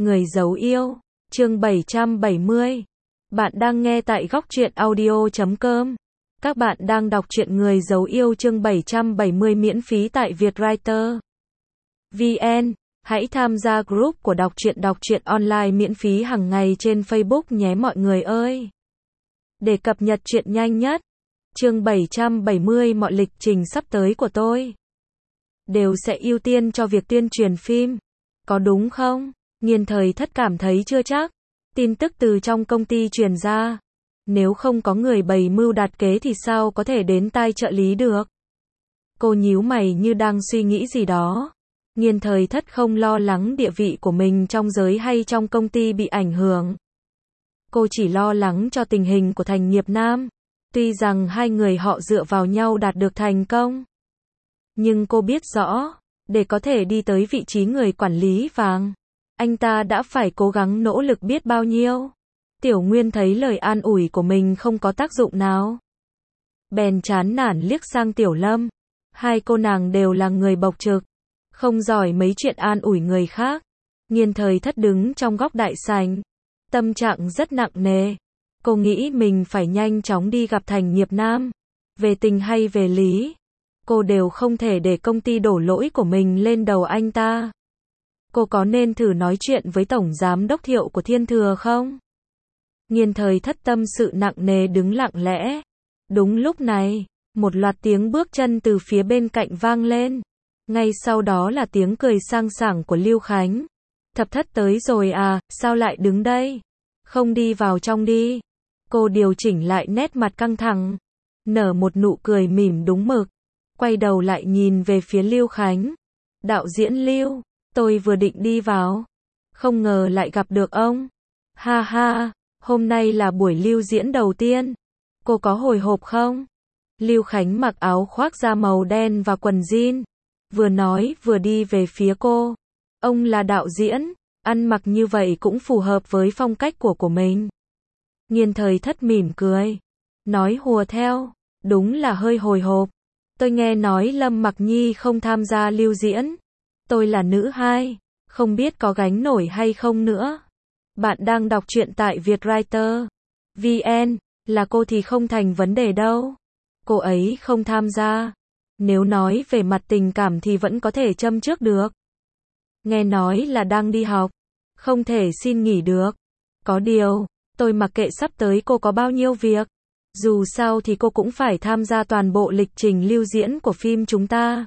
Người dấu yêu, chương 770. Bạn đang nghe tại góc truyện audio.com. Các bạn đang đọc truyện Người dấu yêu chương 770 miễn phí tại Vietwriter VN. Hãy tham gia group của đọc truyện online miễn phí hàng ngày trên Facebook nhé mọi người ơi. Để cập nhật truyện nhanh nhất, chương 770 mọi lịch trình sắp tới của tôi đều sẽ ưu tiên cho việc tuyên truyền phim. Có đúng không? Nghiên Thời Thất cảm thấy chưa chắc. Tin tức từ trong công ty truyền ra. Nếu không có người bày mưu đặt kế thì sao có thể đến tai trợ lý được? Cô nhíu mày như đang suy nghĩ gì đó. Nghiên Thời Thất không lo lắng địa vị của mình trong giới hay trong công ty bị ảnh hưởng. Cô chỉ lo lắng cho tình hình của Thành Nghiệp Nam. Tuy rằng hai người họ dựa vào nhau đạt được thành công. Nhưng cô biết rõ, để có thể đi tới vị trí người quản lý vàng, anh ta đã phải cố gắng nỗ lực biết bao nhiêu. Tiểu Nguyên thấy lời an ủi của mình không có tác dụng nào. Bèn chán nản liếc sang Tiểu Lâm. Hai cô nàng đều là người bộc trực, không giỏi mấy chuyện an ủi người khác. Nghiên Thời Thất đứng trong góc đại sảnh, tâm trạng rất nặng nề. Cô nghĩ mình phải nhanh chóng đi gặp Thành Nghiệp Nam. Về tình hay về lý, cô đều không thể để công ty đổ lỗi của mình lên đầu anh ta. Cô có nên thử nói chuyện với Tổng Giám Đốc Thiệu của Thiên Thừa không? Nghiên Thời Thất tâm sự nặng nề đứng lặng lẽ. Đúng lúc này, một loạt tiếng bước chân từ phía bên cạnh vang lên. Ngay sau đó là tiếng cười sang sảng của Lưu Khánh. Thập Thất tới rồi à, sao lại đứng đây? Không đi vào trong đi. Cô điều chỉnh lại nét mặt căng thẳng, nở một nụ cười mỉm đúng mực. Quay đầu lại nhìn về phía Lưu Khánh. Đạo diễn Lưu, tôi vừa định đi vào, không ngờ lại gặp được ông. Ha ha, hôm nay là buổi lưu diễn đầu tiên. Cô có hồi hộp không? Lưu Khánh mặc áo khoác da màu đen và quần jean, vừa nói vừa đi về phía cô. Ông là đạo diễn, ăn mặc như vậy cũng phù hợp với phong cách của mình. Nghiên Thời Thất mỉm cười, nói hùa theo, đúng là hơi hồi hộp. Tôi nghe nói Lâm Mặc Nhi không tham gia lưu diễn. Tôi là nữ hai, không biết có gánh nổi hay không nữa. Bạn đang đọc truyện tại Vietwriter VN, là cô thì không thành vấn đề đâu. Cô ấy không tham gia. Nếu nói về mặt tình cảm thì vẫn có thể châm trước được. Nghe nói là đang đi học, không thể xin nghỉ được. Có điều, tôi mặc kệ sắp tới cô có bao nhiêu việc. Dù sao thì cô cũng phải tham gia toàn bộ lịch trình lưu diễn của phim chúng ta.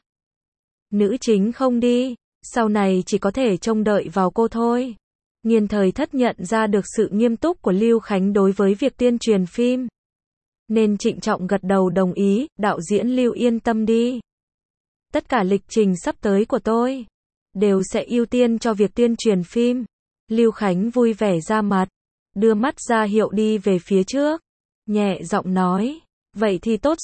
Nữ chính không đi, sau này chỉ có thể trông đợi vào cô thôi. Nghiên Thời Thất nhận ra được sự nghiêm túc của Lưu Khánh đối với việc tuyên truyền phim, nên trịnh trọng gật đầu đồng ý. Đạo diễn Lưu yên tâm đi. Tất cả lịch trình sắp tới của tôi đều sẽ ưu tiên cho việc tuyên truyền phim. Lưu Khánh vui vẻ ra mặt, đưa mắt ra hiệu đi về phía trước, nhẹ giọng nói, vậy thì tốt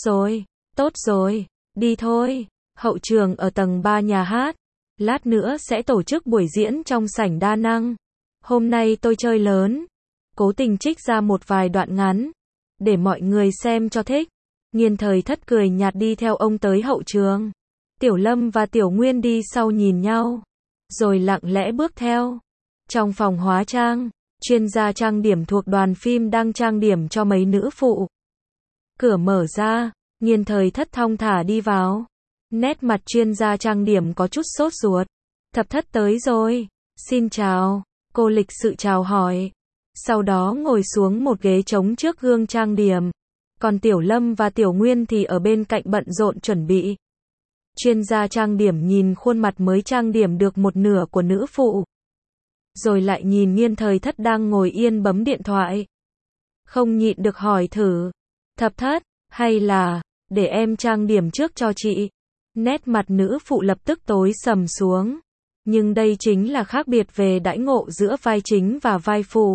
rồi, đi thôi. Hậu trường ở tầng 3 nhà hát, lát nữa sẽ tổ chức buổi diễn trong sảnh đa năng. Hôm nay tôi chơi lớn, cố tình trích ra một vài đoạn ngắn, để mọi người xem cho thích. Nghiên Thời Thất cười nhạt đi theo ông tới hậu trường. Tiểu Lâm và Tiểu Nguyên đi sau nhìn nhau, rồi lặng lẽ bước theo. Trong phòng hóa trang, chuyên gia trang điểm thuộc đoàn phim đang trang điểm cho mấy nữ phụ. Cửa mở ra, Nghiên Thời Thất thong thả đi vào. Nét mặt chuyên gia trang điểm có chút sốt ruột. Thập Thất tới rồi, xin chào. Cô lịch sự chào hỏi, sau đó ngồi xuống một ghế trống trước gương trang điểm. Còn Tiểu Lâm và Tiểu Nguyên thì ở bên cạnh bận rộn chuẩn bị. Chuyên gia trang điểm nhìn khuôn mặt mới trang điểm được một nửa của nữ phụ, rồi lại nhìn Nghiên Thời Thất đang ngồi yên bấm điện thoại. Không nhịn được hỏi thử, Thập Thất, hay là để em trang điểm trước cho chị? Nét mặt nữ phụ lập tức tối sầm xuống. Nhưng đây chính là khác biệt về đãi ngộ giữa vai chính và vai phụ.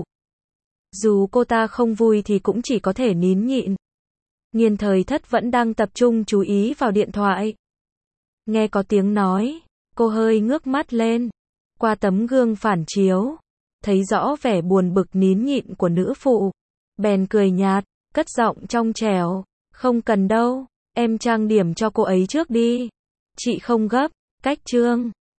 Dù cô ta không vui thì cũng chỉ có thể nín nhịn. Nghiên Thời Thất vẫn đang tập trung chú ý vào điện thoại. Nghe có tiếng nói, cô hơi ngước mắt lên. Qua tấm gương phản chiếu, thấy rõ vẻ buồn bực nín nhịn của nữ phụ. Bèn cười nhạt, cất giọng trong trẻo, không cần đâu, em trang điểm cho cô ấy trước đi. Chị không gấp. Cách chương